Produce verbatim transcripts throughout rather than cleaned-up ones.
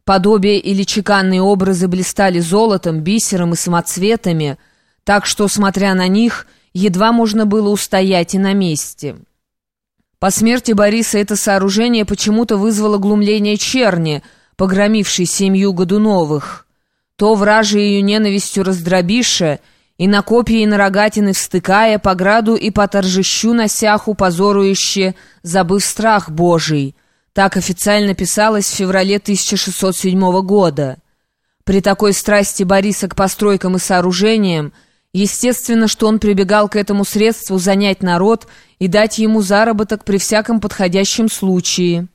Подобия или чеканные образы блистали золотом, бисером и самоцветами, так что, смотря на них, едва можно было устоять и на месте. По смерти Бориса это сооружение почему-то вызвало глумление черни, погромившей семью Годуновых. То вражей ее ненавистью раздробиша, и на копья и на рогатины встыкая, по граду и по торжищу на сяху позорующе, забыв страх Божий. Так официально писалось в феврале тысяча шестьсот седьмого года. При такой страсти Бориса к постройкам и сооружениям, естественно, что он прибегал к этому средству занять народ и дать ему заработок при всяком подходящем случае.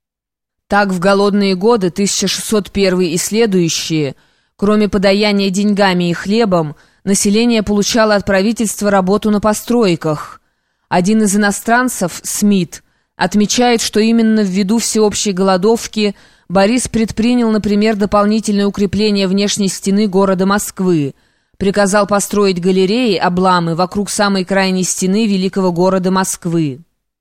Так в голодные годы, тысяча шестьсот первый и следующие, кроме подаяния деньгами и хлебом, население получало от правительства работу на постройках. Один из иностранцев, Смит, отмечает, что именно ввиду всеобщей голодовки Борис предпринял, например, дополнительное укрепление внешней стены города Москвы, приказал построить галереи, обламы вокруг самой крайней стены великого города Москвы.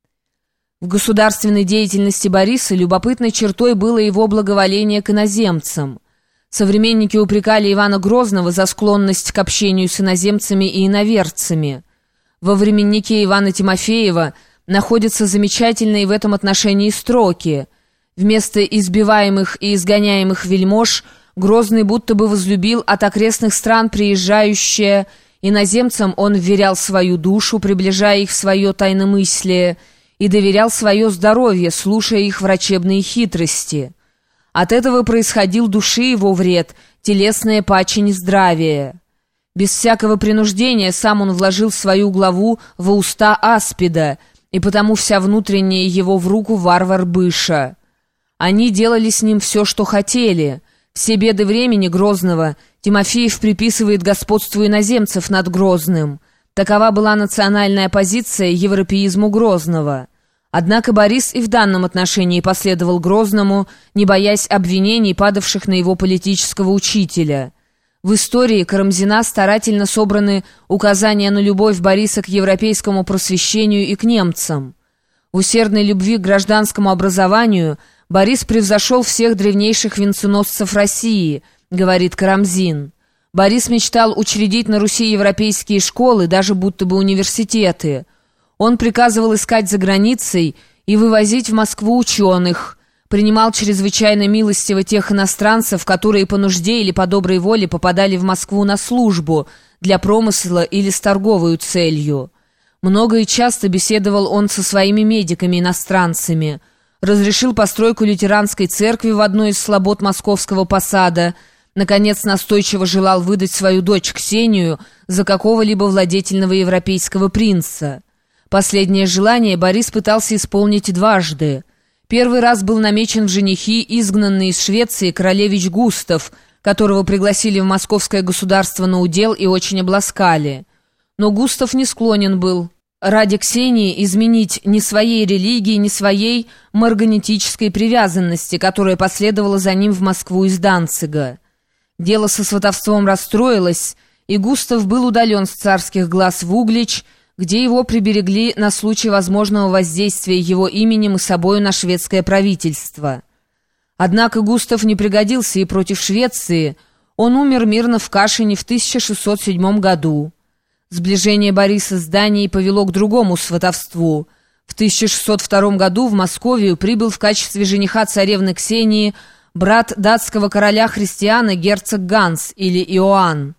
В государственной деятельности Бориса любопытной чертой было его благоволение к иноземцам. Современники упрекали Ивана Грозного за склонность к общению с иноземцами и иноверцами. Во временнике Ивана Тимофеева находятся замечательные в этом отношении строки. Вместо избиваемых и изгоняемых вельмож Грозный будто бы возлюбил от окрестных стран приезжающее, иноземцам он вверял свою душу, приближая их в свое тайномыслие, и доверял свое здоровье, слушая их врачебные хитрости. От этого происходил души его вред, телесное паче нездравие. Без всякого принуждения сам он вложил свою главу во уста аспида, и потому вся внутренняя его в руку варвар Быша. Они делали с ним все, что хотели. Все беды времени Грозного Тимофеев приписывает господству иноземцев над Грозным. Такова была национальная позиция европеизму Грозного. Однако Борис и в данном отношении последовал Грозному, не боясь обвинений, падавших на его политического учителя. В истории Карамзина старательно собраны указания на любовь Бориса к европейскому просвещению и к немцам. В усердной любви к гражданскому образованию Борис превзошел всех древнейших венценосцев России, говорит Карамзин. Борис мечтал учредить на Руси европейские школы, даже будто бы университеты. Он приказывал искать за границей и вывозить в Москву ученых, принимал чрезвычайно милостиво тех иностранцев, которые по нужде или по доброй воле попадали в Москву на службу, для промысла или с торговой целью. Много и часто беседовал он со своими медиками-иностранцами, разрешил постройку лютеранской церкви в одной из слобод Московского посада, наконец настойчиво желал выдать свою дочь Ксению за какого-либо владетельного европейского принца. Последнее желание Борис пытался исполнить дважды. Первый раз был намечен в женихи изгнанный из Швеции королевич Густав, которого пригласили в московское государство на удел и очень обласкали. Но Густав не склонен был ради Ксении изменить ни своей религии, ни своей марганетической привязанности, которая последовала за ним в Москву из Данцига. Дело со сватовством расстроилось, и Густав был удален с царских глаз в Углич, где его приберегли на случай возможного воздействия его именем и собою на шведское правительство. Однако Густав не пригодился и против Швеции, он умер мирно в Кашине в тысяча шестьсот седьмом году. Сближение Бориса с Данией повело к другому сватовству. В тысяча шестьсот втором году в Московию прибыл в качестве жениха царевны Ксении брат датского короля Христиана герцог Ганс или Иоанн.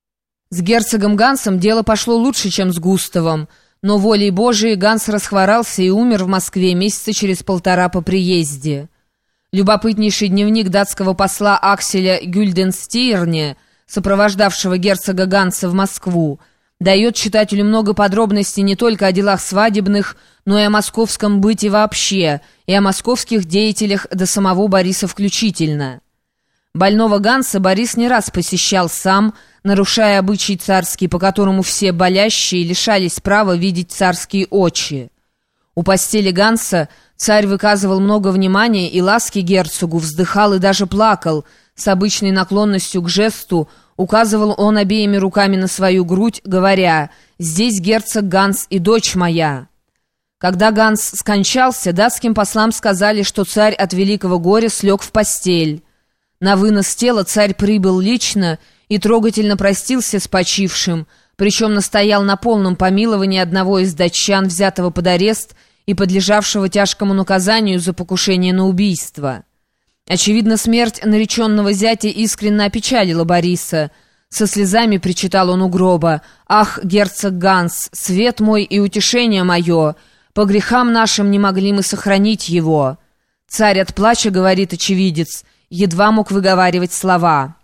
С герцогом Гансом дело пошло лучше, чем с Густавом, но волей Божией Ганс расхворался и умер в Москве месяца через полтора по приезде. Любопытнейший дневник датского посла Акселя Гюльденстирне, сопровождавшего герцога Ганса в Москву, дает читателю много подробностей не только о делах свадебных, но и о московском быте вообще, и о московских деятелях до самого Бориса включительно. Больного Ганса Борис не раз посещал сам, нарушая обычай царский, по которому все болящие лишались права видеть царские очи. У постели Ганса царь выказывал много внимания и ласки герцогу, вздыхал и даже плакал. С обычной наклонностью к жесту указывал он обеими руками на свою грудь, говоря: «Здесь герцог Ганс и дочь моя». Когда Ганс скончался, датским послам сказали, что царь от великого горя слег в постель. На вынос тела царь прибыл лично и трогательно простился с почившим, причем настоял на полном помиловании одного из датчан, взятого под арест и подлежавшего тяжкому наказанию за покушение на убийство. Очевидно, смерть нареченного зятя искренне опечалила Бориса. Со слезами причитал он у гроба: «Ах, герцог Ганс, свет мой и утешение мое! По грехам нашим не могли мы сохранить его». Царь от плача, говорит очевидец, едва мог выговаривать слова.